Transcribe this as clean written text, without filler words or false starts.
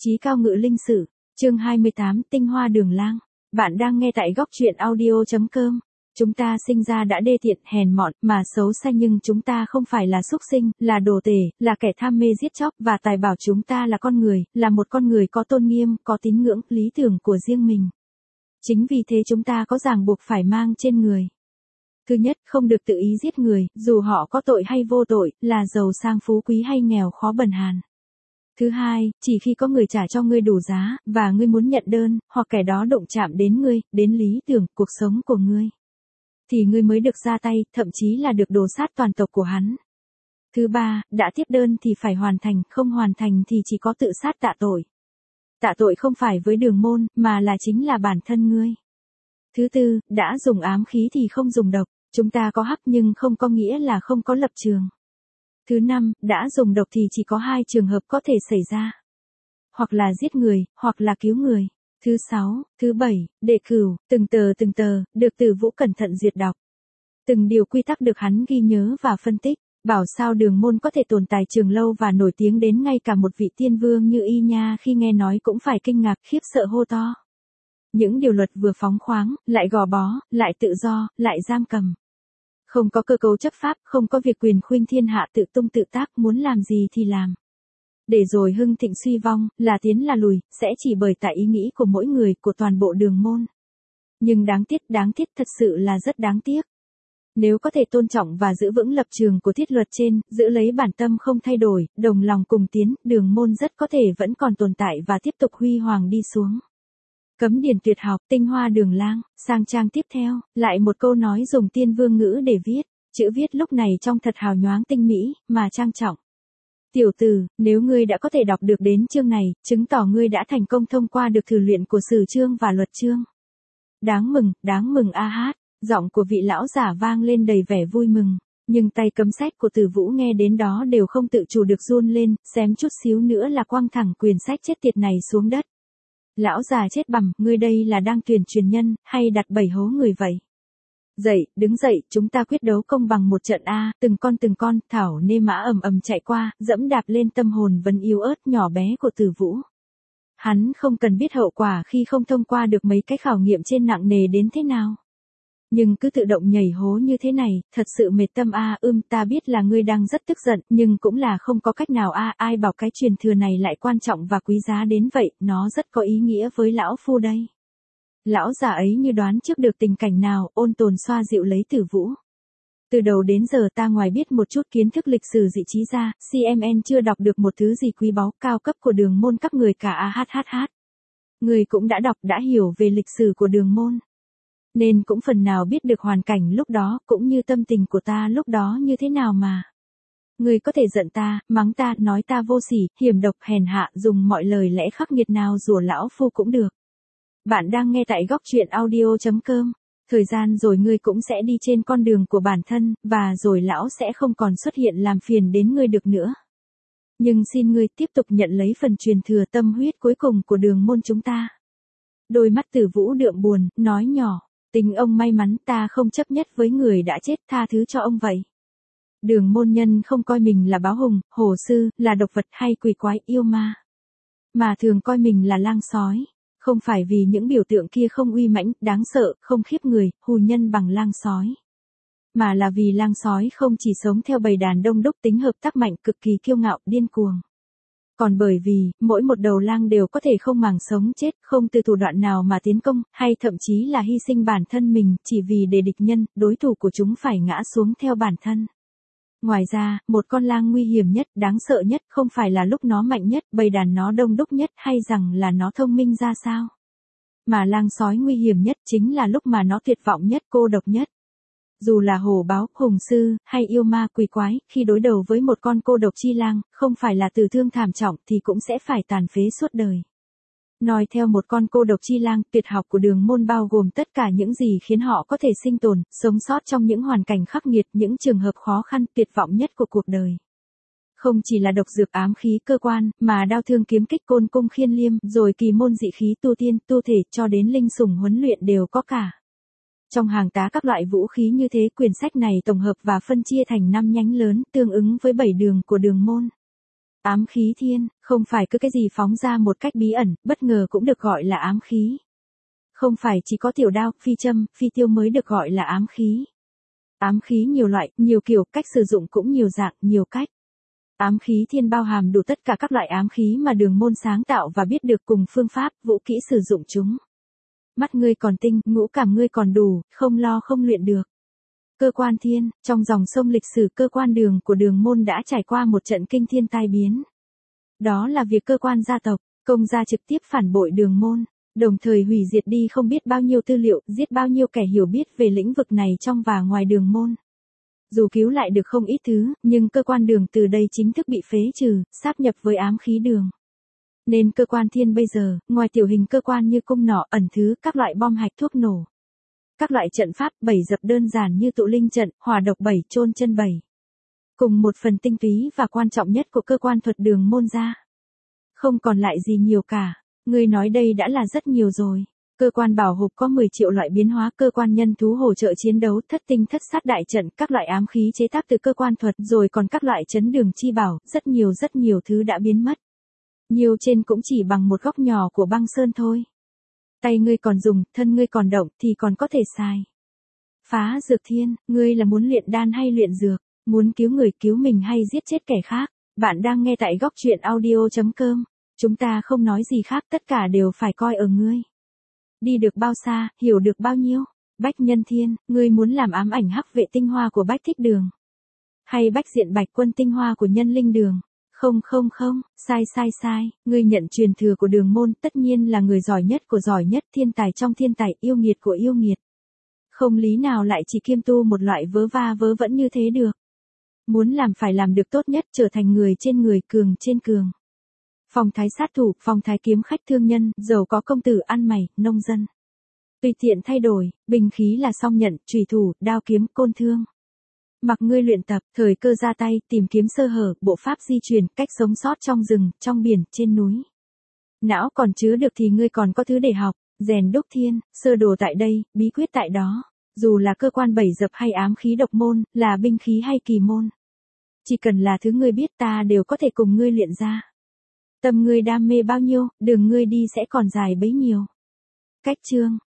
Chí cao ngự linh sử, chương 28, tinh hoa đường lang. Bạn đang nghe tại góc truyện audio.com. Chúng ta sinh ra đã đê tiện, hèn mọn, mà xấu xa, nhưng chúng ta không phải là súc sinh, là đồ tể, là kẻ tham mê giết chóc, và tài bảo chúng ta là con người, là một con người có tôn nghiêm, có tín ngưỡng, lý tưởng của riêng mình. Chính vì thế chúng ta có ràng buộc phải mang trên người. Thứ nhất, không được tự ý giết người, dù họ có tội hay vô tội, là giàu sang phú quý hay nghèo khó bần hàn. Thứ hai, chỉ khi có người trả cho ngươi đủ giá, và ngươi muốn nhận đơn, hoặc kẻ đó động chạm đến ngươi, đến lý tưởng, cuộc sống của ngươi, thì ngươi mới được ra tay, thậm chí là được đổ sát toàn tộc của hắn. Thứ ba, đã tiếp đơn thì phải hoàn thành, không hoàn thành thì chỉ có tự sát tạ tội. Tạ tội không phải với Đường Môn, mà là chính là bản thân ngươi. Thứ tư, đã dùng ám khí thì không dùng độc, chúng ta có hắc nhưng không có nghĩa là không có lập trường. Thứ năm, đã dùng độc thì chỉ có hai trường hợp có thể xảy ra. Hoặc là giết người, hoặc là cứu người. Thứ sáu, thứ bảy, đệ cửu, từng tờ, được Từ Vũ cẩn thận duyệt đọc. Từng điều quy tắc được hắn ghi nhớ và phân tích, bảo sao Đường Môn có thể tồn tại trường lâu và nổi tiếng đến ngay cả một vị tiên vương như Y Nha khi nghe nói cũng phải kinh ngạc khiếp sợ hô to. Những điều luật vừa phóng khoáng, lại gò bó, lại tự do, lại giam cầm. Không có cơ cấu chấp pháp, không có việc quyền khuynh thiên hạ tự tung tự tác, muốn làm gì thì làm. Để rồi hưng thịnh suy vong, là tiến là lùi, sẽ chỉ bởi tại ý nghĩ của mỗi người, của toàn bộ Đường Môn. Nhưng đáng tiếc, thật sự là rất đáng tiếc. Nếu có thể tôn trọng và giữ vững lập trường của thiết luật trên, giữ lấy bản tâm không thay đổi, đồng lòng cùng tiến, Đường Môn rất có thể vẫn còn tồn tại và tiếp tục huy hoàng đi xuống. Cấm điển tuyệt học, tinh hoa đường lang. Sang trang tiếp theo, lại một câu nói dùng tiên vương ngữ để viết. Chữ viết lúc này trông thật hào nhoáng tinh mỹ, mà trang trọng. Tiểu tử, nếu ngươi đã có thể đọc được đến chương này, chứng tỏ ngươi đã thành công thông qua được thử luyện của sử chương và luật chương. Đáng mừng a hát. Giọng của vị lão giả vang lên đầy vẻ vui mừng. Nhưng tay cấm sách của Từ Vũ nghe đến đó đều không tự chủ được run lên, xém chút xíu nữa là quăng thẳng quyển sách chết tiệt này xuống đất. Lão già chết bằm, ngươi đây là đang tuyển truyền nhân, hay đặt bẫy hố người vậy? Dậy, đứng dậy, chúng ta quyết đấu công bằng một trận a. Từng con, thảo nê mã ầm chạy qua, dẫm đạp lên tâm hồn vẫn yếu ớt nhỏ bé của Từ Vũ. Hắn không cần biết hậu quả khi không thông qua được mấy cái khảo nghiệm trên nặng nề đến thế nào. Nhưng cứ tự động nhảy hố như thế này, thật sự mệt tâm a. Ta biết là ngươi đang rất tức giận, nhưng cũng là không có cách nào a. Ai bảo cái truyền thừa này lại quan trọng và quý giá đến vậy, nó rất có ý nghĩa với lão phu đây. Lão già ấy như đoán trước được tình cảnh nào, ôn tồn xoa dịu lấy Từ Vũ. Từ đầu đến giờ ta ngoài biết một chút kiến thức lịch sử dị trí ra, CMN chưa đọc được một thứ gì quý báu cao cấp của Đường Môn các người cả a. Người cũng đã đọc, đã hiểu về lịch sử của Đường Môn. Nên cũng phần nào biết được hoàn cảnh lúc đó, cũng như tâm tình của ta lúc đó như thế nào mà. Người có thể giận ta, mắng ta, nói ta vô sỉ, hiểm độc, hèn hạ, dùng mọi lời lẽ khắc nghiệt nào rủa lão phu cũng được. Bạn đang nghe tại góc truyện audio.com. Thời gian rồi ngươi cũng sẽ đi trên con đường của bản thân, và rồi lão sẽ không còn xuất hiện làm phiền đến ngươi được nữa. Nhưng xin ngươi tiếp tục nhận lấy phần truyền thừa tâm huyết cuối cùng của Đường Môn chúng ta. Đôi mắt Từ Vũ đượm buồn, nói nhỏ. Tình ông may mắn, ta không chấp nhất với người đã chết, tha thứ cho ông vậy. Đường Môn nhân không coi mình là báo hùng, hồ sư, là độc vật hay quỷ quái yêu ma. Mà thường coi mình là lang sói. Không phải vì những biểu tượng kia không uy mãnh, đáng sợ, không khiếp người, hù nhân bằng lang sói. Mà là vì lang sói không chỉ sống theo bầy đàn đông đúc, tính hợp tác mạnh, cực kỳ kiêu ngạo, điên cuồng. Còn bởi vì, mỗi một đầu lang đều có thể không màng sống chết, không từ thủ đoạn nào mà tiến công, hay thậm chí là hy sinh bản thân mình, chỉ vì để địch nhân, đối thủ của chúng phải ngã xuống theo bản thân. Ngoài ra, một con lang nguy hiểm nhất, đáng sợ nhất, không phải là lúc nó mạnh nhất, bầy đàn nó đông đúc nhất, hay rằng là nó thông minh ra sao. Mà lang sói nguy hiểm nhất chính là lúc mà nó tuyệt vọng nhất, cô độc nhất. Dù là hổ báo, hùng sư, hay yêu ma quỷ quái, khi đối đầu với một con cô độc chi lang, không phải là tử thương thảm trọng thì cũng sẽ phải tàn phế suốt đời. Nói theo một con cô độc chi lang, tuyệt học của Đường Môn bao gồm tất cả những gì khiến họ có thể sinh tồn, sống sót trong những hoàn cảnh khắc nghiệt, những trường hợp khó khăn, tuyệt vọng nhất của cuộc đời. Không chỉ là độc dược ám khí cơ quan, mà đao thương kiếm kích côn cung khiên liêm, rồi kỳ môn dị khí tu tiên, tu thể, cho đến linh sủng huấn luyện đều có cả. Trong hàng tá các loại vũ khí như thế, quyển sách này tổng hợp và phân chia thành 5 nhánh lớn, tương ứng với 7 đường của Đường Môn. Ám khí thiên, không phải cứ cái gì phóng ra một cách bí ẩn, bất ngờ cũng được gọi là ám khí. Không phải chỉ có tiểu đao, phi châm, phi tiêu mới được gọi là ám khí. Ám khí nhiều loại, nhiều kiểu, cách sử dụng cũng nhiều dạng, nhiều cách. Ám khí thiên bao hàm đủ tất cả các loại ám khí mà Đường Môn sáng tạo và biết được cùng phương pháp, vũ kỹ sử dụng chúng. Mắt ngươi còn tinh, ngũ cảm ngươi còn đủ, không lo không luyện được. Cơ quan thiên, trong dòng sông lịch sử cơ quan Đường của Đường Môn đã trải qua một trận kinh thiên tai biến. Đó là việc cơ quan gia tộc, công gia trực tiếp phản bội Đường Môn, đồng thời hủy diệt đi không biết bao nhiêu tư liệu, giết bao nhiêu kẻ hiểu biết về lĩnh vực này trong và ngoài Đường Môn. Dù cứu lại được không ít thứ, nhưng cơ quan Đường từ đây chính thức bị phế trừ, sáp nhập với ám khí Đường. Nên cơ quan thiên bây giờ, ngoài tiểu hình cơ quan như cung nỏ, ẩn thứ, các loại bom hạch thuốc nổ. Các loại trận pháp, bảy dập đơn giản như tụ linh trận, hỏa độc 7, chôn chân 7. Cùng một phần tinh túy và quan trọng nhất của cơ quan thuật Đường Môn ra. Không còn lại gì nhiều cả, ngươi nói đây đã là rất nhiều rồi. Cơ quan bảo hộp có 10 triệu loại biến hóa, cơ quan nhân thú hỗ trợ chiến đấu, thất tinh thất sát đại trận, các loại ám khí chế tác từ cơ quan thuật, rồi còn các loại chấn đường chi bảo, rất nhiều thứ đã biến mất. Nhiều trên cũng chỉ bằng một góc nhỏ của băng sơn thôi. Tay ngươi còn dùng, thân ngươi còn động thì còn có thể xài. Phá dược thiên, ngươi là muốn luyện đan hay luyện dược, muốn cứu người cứu mình hay giết chết kẻ khác. Bạn đang nghe tại góc truyện audio.com. Chúng ta không nói gì khác, tất cả đều phải coi ở ngươi. Đi được bao xa, hiểu được bao nhiêu. Bách nhân thiên, ngươi muốn làm ám ảnh hắc vệ tinh hoa của Bách Thích Đường. Hay bách diện bạch quân tinh hoa của Nhân Linh Đường. Không, sai, ngươi nhận truyền thừa của Đường Môn, tất nhiên là người giỏi nhất của giỏi nhất, thiên tài trong thiên tài, yêu nghiệt của yêu nghiệt. Không lý nào lại chỉ kiêm tu một loại vớ va vớ vẩn như thế được. Muốn làm phải làm được tốt nhất, trở thành người trên người, cường trên cường. Phong thái sát thủ, phong thái kiếm khách thương nhân, giàu có công tử ăn mày, nông dân. Tùy tiện thay đổi, bình khí là song nhận, chùy thủ, đao kiếm, côn thương. Mặc ngươi luyện tập, thời cơ ra tay, tìm kiếm sơ hở, bộ pháp di chuyển, cách sống sót trong rừng, trong biển, trên núi. Não còn chứa được thì ngươi còn có thứ để học, rèn đúc thiên, sơ đồ tại đây, bí quyết tại đó. Dù là cơ quan bảy dập hay ám khí độc môn, là binh khí hay kỳ môn. Chỉ cần là thứ ngươi biết ta đều có thể cùng ngươi luyện ra. Tâm ngươi đam mê bao nhiêu, đường ngươi đi sẽ còn dài bấy nhiêu. Cách chương,